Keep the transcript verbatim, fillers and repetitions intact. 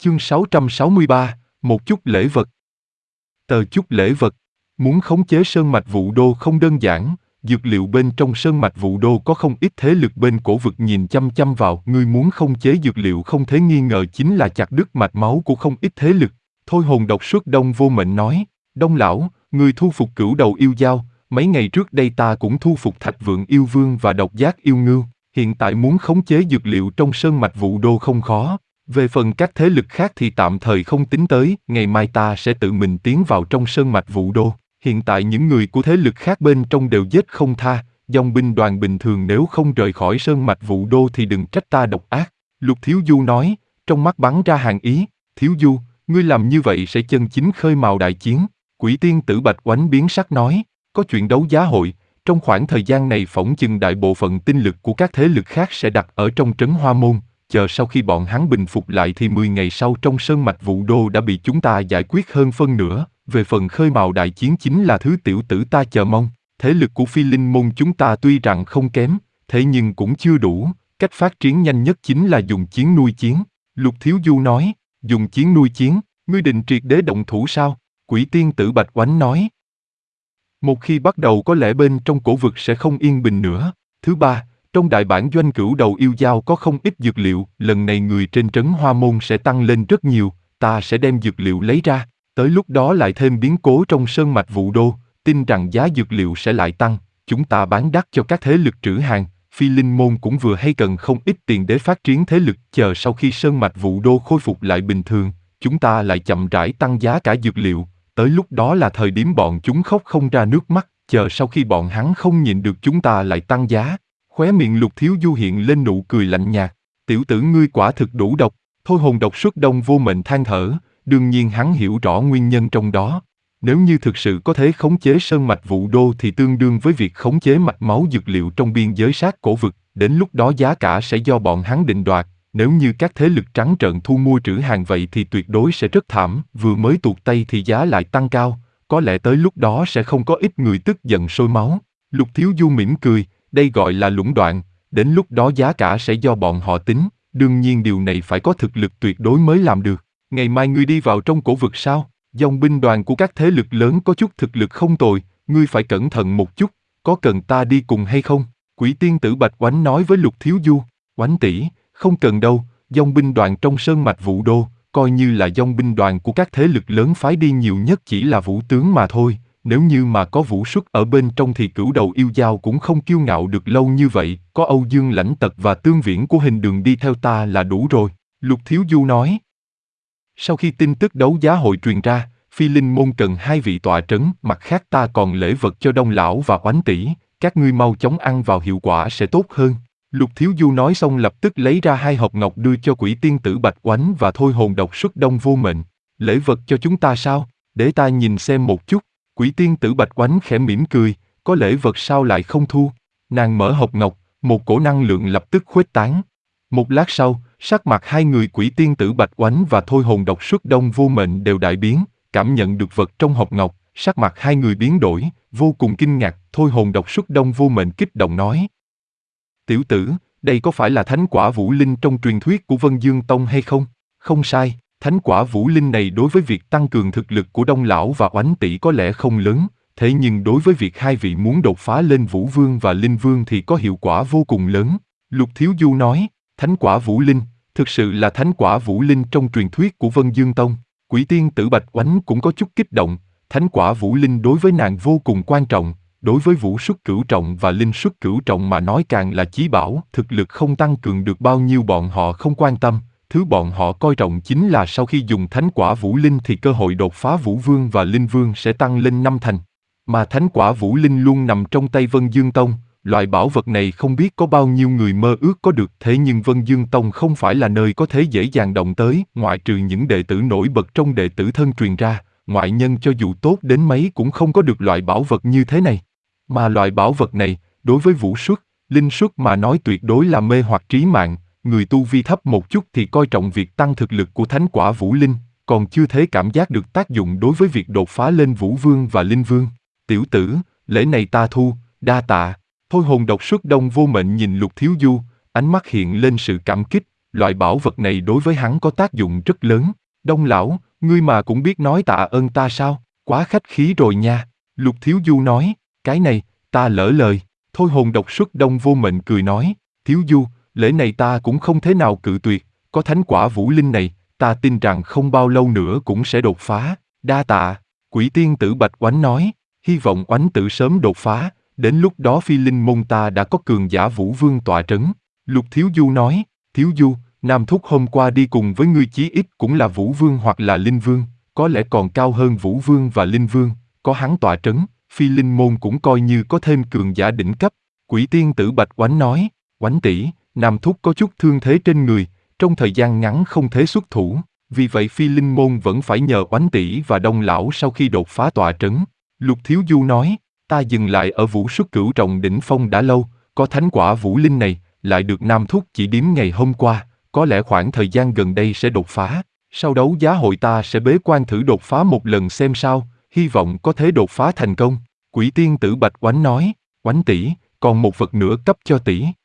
Chương sáu trăm sáu mươi ba, một chút lễ vật. Tờ chút lễ vật. Muốn khống chế sơn mạch Vũ Đô không đơn giản, dược liệu bên trong sơn mạch Vũ Đô có không ít thế lực bên cổ vực nhìn chăm chăm vào. Ngươi muốn khống chế dược liệu không thể nghi ngờ chính là chặt đứt mạch máu của không ít thế lực. Thôi hồn độc suốt Đông Vô Mệnh nói, Đông lão, ngươi thu phục cửu đầu yêu dao, mấy ngày trước đây ta cũng thu phục Thạch Vượng yêu vương và Độc Giác yêu ngưu. Hiện tại muốn khống chế dược liệu trong sơn mạch Vũ Đô không khó. Về phần các thế lực khác thì tạm thời không tính tới, ngày mai ta sẽ tự mình tiến vào trong sơn mạch Vũ Đô. Hiện tại những người của thế lực khác bên trong đều giết không tha, dòng binh đoàn bình thường nếu không rời khỏi sơn mạch Vũ Đô thì đừng trách ta độc ác. Lục Thiếu Du nói, trong mắt bắn ra hàn ý, Thiếu Du, ngươi làm như vậy sẽ chân chính khơi mào đại chiến. Quỷ tiên tử Bạch Oánh biến sắc nói, có chuyện đấu giá hội, trong khoảng thời gian này phỏng chừng đại bộ phận tinh lực của các thế lực khác sẽ đặt ở trong trấn Hoa Môn. Chờ sau khi bọn hắn bình phục lại thì mười ngày sau trong sơn mạch Vũ Đô đã bị chúng ta giải quyết hơn phân nửa. Về phần khơi mào đại chiến chính là thứ tiểu tử ta chờ mong. Thế lực của Phi Linh Môn chúng ta tuy rằng không kém, thế nhưng cũng chưa đủ. Cách phát triển nhanh nhất chính là dùng chiến nuôi chiến. Lục Thiếu Du nói, dùng chiến nuôi chiến, ngươi định triệt đế động thủ sao? Quỷ tiên tử Bạch Oánh nói. Một khi bắt đầu có lẽ bên trong cổ vực sẽ không yên bình nữa. Thứ ba, trong đại bản doanh cửu đầu yêu dao có không ít dược liệu, lần này người trên trấn Hoa Môn sẽ tăng lên rất nhiều, ta sẽ đem dược liệu lấy ra, tới lúc đó lại thêm biến cố trong sơn mạch Vũ Đô, tin rằng giá dược liệu sẽ lại tăng, chúng ta bán đắt cho các thế lực trữ hàng, Phi Linh Môn cũng vừa hay cần không ít tiền để phát triển thế lực, chờ sau khi sơn mạch Vũ Đô khôi phục lại bình thường, chúng ta lại chậm rãi tăng giá cả dược liệu, tới lúc đó là thời điểm bọn chúng khóc không ra nước mắt, chờ sau khi bọn hắn không nhịn được chúng ta lại tăng giá. Khóe miệng Lục Thiếu Du hiện lên nụ cười lạnh nhạt, tiểu tử ngươi quả thực đủ độc. Thôi hồn độc suốt Đông Vô Mệnh than thở, đương nhiên hắn hiểu rõ nguyên nhân trong đó. Nếu như thực sự có thể khống chế sơn mạch Vũ Đô thì tương đương với việc khống chế mạch máu dược liệu trong biên giới sát cổ vực, đến lúc đó giá cả sẽ do bọn hắn định đoạt. Nếu như các thế lực trắng trợn thu mua trữ hàng vậy thì tuyệt đối sẽ rất thảm, vừa mới tuột tay thì giá lại tăng cao, có lẽ tới lúc đó sẽ không có ít người tức giận sôi máu. Lục Thiếu Du mỉm cười, đây gọi là lũng đoạn, đến lúc đó giá cả sẽ do bọn họ tính, đương nhiên điều này phải có thực lực tuyệt đối mới làm được. Ngày mai ngươi đi vào trong cổ vực sao? Dòng binh đoàn của các thế lực lớn có chút thực lực không tồi, ngươi phải cẩn thận một chút, có cần ta đi cùng hay không? Quỷ tiên tử Bạch Oánh nói với Lục Thiếu Du, Oánh tỷ, không cần đâu, dòng binh đoàn trong sơn mạch Vũ Đô, coi như là dòng binh đoàn của các thế lực lớn phái đi nhiều nhất chỉ là vũ tướng mà thôi. Nếu như mà có vũ xuất ở bên trong thì cửu đầu yêu dao cũng không kiêu ngạo được lâu như vậy, có Âu Dương Lãnh Tật và Tương Viễn của hình đường đi theo ta là đủ rồi, Lục Thiếu Du nói. Sau khi tin tức đấu giá hội truyền ra, Phi Linh Môn cần hai vị tọa trấn, mặt khác ta còn lễ vật cho Đông lão và Oánh tỷ, các ngươi mau chóng ăn vào hiệu quả sẽ tốt hơn. Lục Thiếu Du nói xong lập tức lấy ra hai hộp ngọc đưa cho quỷ tiên tử Bạch Oánh và thôi hồn độc suốt Đông Vô Mệnh. Lễ vật cho chúng ta sao? Để ta nhìn xem một chút. Quỷ tiên tử Bạch Oánh khẽ mỉm cười, có lễ vật sao lại không thu? Nàng mở hộp ngọc, một cổ năng lượng lập tức khuếch tán. Một lát sau, sắc mặt hai người quỷ tiên tử Bạch Oánh và thôi hồn độc suốt Đông Vô Mệnh đều đại biến, cảm nhận được vật trong hộp ngọc, sắc mặt hai người biến đổi, vô cùng kinh ngạc. Thôi hồn độc suốt Đông Vô Mệnh kích động nói: Tiểu tử, đây có phải là thánh quả vũ linh trong truyền thuyết của Vân Dương Tông hay không? Không sai. Thánh quả vũ linh này đối với việc tăng cường thực lực của Đông lão và Oánh tỷ có lẽ không lớn, thế nhưng đối với việc hai vị muốn đột phá lên Vũ Vương và Linh Vương thì có hiệu quả vô cùng lớn. Lục Thiếu Du nói, thánh quả vũ linh, thực sự là thánh quả vũ linh trong truyền thuyết của Vân Dương Tông. Quỷ tiên tử Bạch Oánh cũng có chút kích động, thánh quả vũ linh đối với nàng vô cùng quan trọng, đối với vũ xuất cửu trọng và linh xuất cửu trọng mà nói càng là chí bảo, thực lực không tăng cường được bao nhiêu bọn họ không quan tâm. Thứ bọn họ coi trọng chính là sau khi dùng thánh quả vũ linh thì cơ hội đột phá Vũ Vương và Linh Vương sẽ tăng lên năm thành. Mà thánh quả vũ linh luôn nằm trong tay Vân Dương Tông, loại bảo vật này không biết có bao nhiêu người mơ ước có được, thế nhưng Vân Dương Tông không phải là nơi có thể dễ dàng động tới, ngoại trừ những đệ tử nổi bật trong đệ tử thân truyền ra, ngoại nhân cho dù tốt đến mấy cũng không có được loại bảo vật như thế này. Mà loại bảo vật này, đối với vũ xuất, linh xuất mà nói tuyệt đối là mê hoặc trí mạng. Người tu vi thấp một chút thì coi trọng việc tăng thực lực của thánh quả vũ linh, còn chưa thể cảm giác được tác dụng đối với việc đột phá lên Vũ Vương và Linh Vương. Tiểu tử, lễ này ta thu, đa tạ. Thôi hồn độc suốt Đông Vô Mệnh nhìn Lục Thiếu Du, ánh mắt hiện lên sự cảm kích, loại bảo vật này đối với hắn có tác dụng rất lớn. Đông lão, ngươi mà cũng biết nói tạ ơn ta sao, quá khách khí rồi nha. Lục Thiếu Du nói, cái này, ta lỡ lời. Thôi hồn độc xuất Đông Vô Mệnh cười nói, Thiếu Du, lễ này ta cũng không thế nào cự tuyệt, có thánh quả vũ linh này, ta tin rằng không bao lâu nữa cũng sẽ đột phá. Đa tạ. Quỷ tiên tử Bạch Oánh nói, hy vọng Oánh tử sớm đột phá, đến lúc đó Phi Linh môn ta đã có cường giả Vũ Vương tọa trấn. Lục Thiếu Du nói, Thiếu Du, Nam Thúc hôm qua đi cùng với ngươi chí ít cũng là Vũ Vương hoặc là Linh Vương, có lẽ còn cao hơn Vũ Vương và Linh Vương, có hắn tọa trấn, Phi Linh môn cũng coi như có thêm cường giả đỉnh cấp. Quỷ tiên tử Bạch Oánh nói, Oánh tỷ, Nam Thúc có chút thương thế trên người, trong thời gian ngắn không thể xuất thủ, vì vậy Phi Linh môn vẫn phải nhờ Oánh tỷ và Đông lão sau khi đột phá tọa trấn. Lục Thiếu Du nói, ta dừng lại ở Vũ Xuất Cửu Trọng đỉnh phong đã lâu, có thánh quả vũ linh này, lại được Nam Thúc chỉ điếm ngày hôm qua, có lẽ khoảng thời gian gần đây sẽ đột phá. Sau đấu giá hội ta sẽ bế quan thử đột phá một lần xem sao, hy vọng có thể đột phá thành công. Quỷ tiên tử Bạch Oánh nói, Oánh tỷ, còn một vật nữa cấp cho tỷ.